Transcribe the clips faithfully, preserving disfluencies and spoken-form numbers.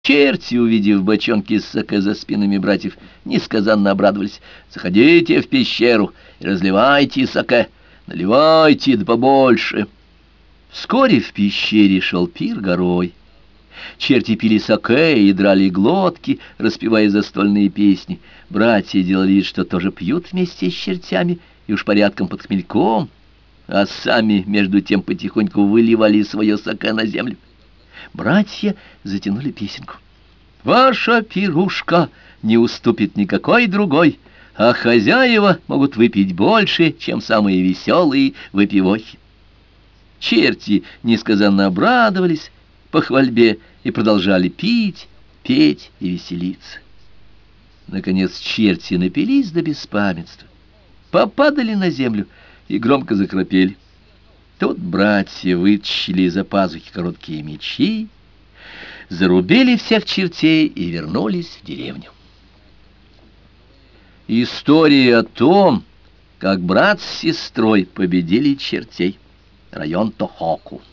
Черти, увидев бочонки с саке за спинами братьев, несказанно обрадовались. «Заходите в пещеру и разливайте саке, наливайте да побольше». Вскоре в пещере шел пир горой. Черти пили саке и драли глотки, распевая застольные песни. Братья делали вид, что тоже пьют вместе с чертями и уж порядком под хмельком, а сами между тем потихоньку выливали свое саке на землю. Братья затянули песенку. «Ваша пирушка не уступит никакой другой, а хозяева могут выпить больше, чем самые веселые выпивохи». Черти несказанно обрадовались похвальбе и продолжали пить, петь и веселиться. Наконец черти напились до беспамятства, попадали на землю и громко захрапели. Тут братья вытащили из-за пазухи короткие мечи, зарубили всех чертей и вернулись в деревню. История о том, как брат с сестрой победили чертей. Район Тохоку.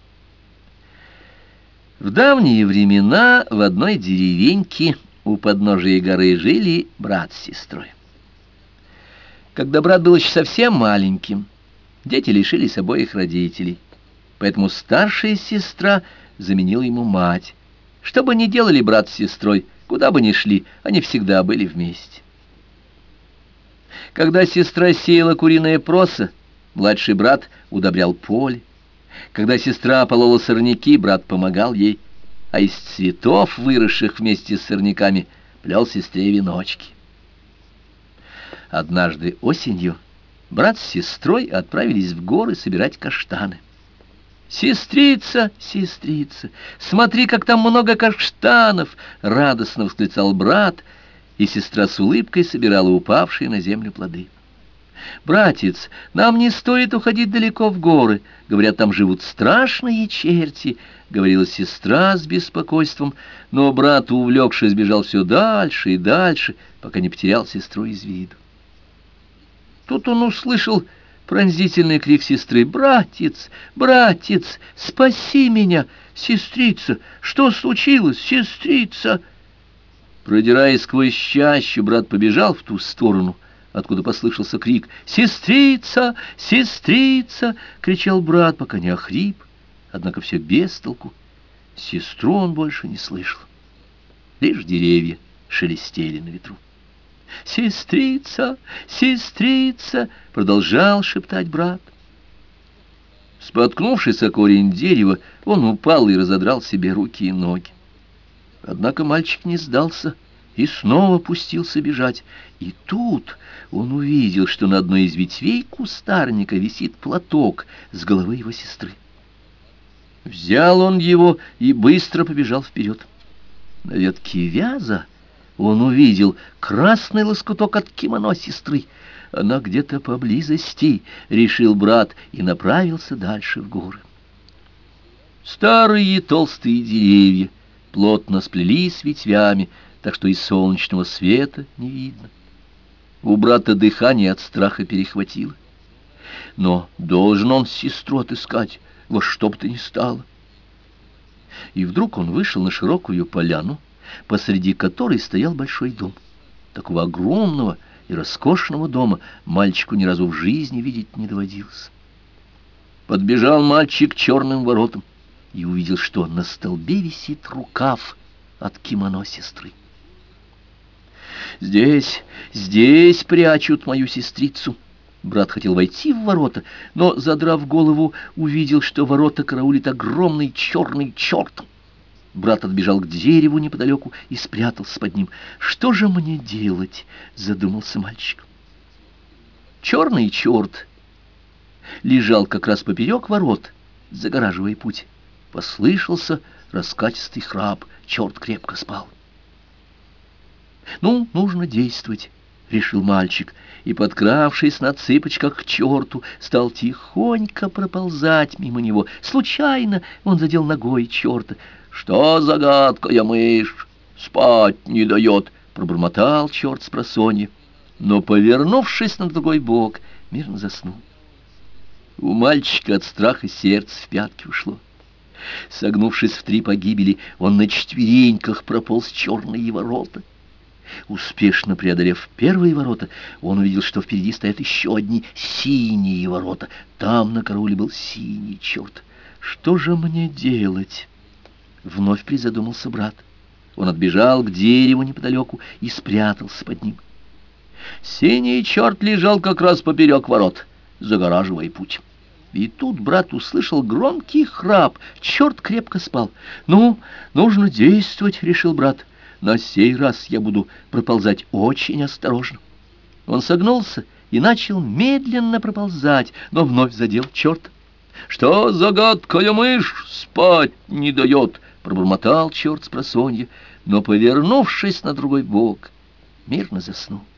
В давние времена в одной деревеньке у подножия горы жили брат с сестрой. Когда брат был еще совсем маленьким, дети лишились обоих родителей, поэтому старшая сестра заменила ему мать. Что бы ни делали брат с сестрой, куда бы ни шли, они всегда были вместе. Когда сестра сеяла куриное просо, младший брат удобрял поле. Когда сестра полола сорняки, брат помогал ей, а из цветов, выросших вместе с сорняками, плел сестре веночки. Однажды осенью брат с сестрой отправились в горы собирать каштаны. «Сестрица, сестрица, смотри, как там много каштанов!» — радостно восклицал брат, и сестра с улыбкой собирала упавшие на землю плоды. «Братец, нам не стоит уходить далеко в горы. Говорят, там живут страшные черти», — говорила сестра с беспокойством, но брат, увлекшись, бежал все дальше и дальше, пока не потерял сестру из виду. Тут он услышал пронзительный крик сестры: «Братец, братец, спаси меня! Сестрица, что случилось, сестрица?» Продираясь сквозь чащу, брат побежал в ту сторону, откуда послышался крик. «Сестрица! Сестрица!» — кричал брат, пока не охрип, однако все без толку. Сестру он больше не слышал. Лишь деревья шелестели на ветру. «Сестрица! Сестрица!» — продолжал шептать брат. Споткнувшись о корень дерева, он упал и разодрал себе руки и ноги. Однако мальчик не сдался и снова пустился бежать. И тут он увидел, что на одной из ветвей кустарника висит платок с головы его сестры. Взял он его и быстро побежал вперед. На ветке вяза он увидел красный лоскуток от кимоно сестры. Она где-то поблизости, решил брат, и направился дальше в горы. Старые толстые деревья плотно сплелись с ветвями, так что и солнечного света не видно. У брата дыхание от страха перехватило. Но должен он сестру отыскать, во что бы то ни стало. И вдруг он вышел на широкую поляну, посреди которой стоял большой дом. Такого огромного и роскошного дома мальчику ни разу в жизни видеть не доводилось. Подбежал мальчик к черным воротам и увидел, что на столбе висит рукав от кимоно сестры. «Здесь, здесь прячут мою сестрицу». Брат хотел войти в ворота, но, задрав голову, увидел, что ворота караулит огромный черный черт. Брат отбежал к дереву неподалеку и спрятался под ним. «Что же мне делать?» — задумался мальчик. Черный черт лежал как раз поперек ворот, загораживая путь. Послышался раскатистый храп. Черт крепко спал. «Ну, нужно действовать», — решил мальчик, и, подкравшись на цыпочках к черту, стал тихонько проползать мимо него. Случайно он задел ногой черта. «Что за гадкая мышь? Спать не дает!» — пробормотал черт спросонья, но, повернувшись на другой бок, мирно заснул. У мальчика от страха сердце в пятки ушло. Согнувшись в три погибели, он на четвереньках прополз в черные ворота. Успешно преодолев первые ворота, он увидел, что впереди стоят еще одни синие ворота. Там на карауле был синий черт. «Что же мне делать?» — вновь призадумался брат. Он отбежал к дереву неподалеку и спрятался под ним. Синий черт лежал как раз поперек ворот, загораживая путь. И тут брат услышал громкий храп. Черт крепко спал. «Ну, нужно действовать», — решил брат. «На сей раз я буду проползать очень осторожно». Он согнулся и начал медленно проползать, но вновь задел черт. «Что за гадкая мышь спать не дает?» — пробормотал черт спросонья, но, повернувшись на другой бок, мирно заснул.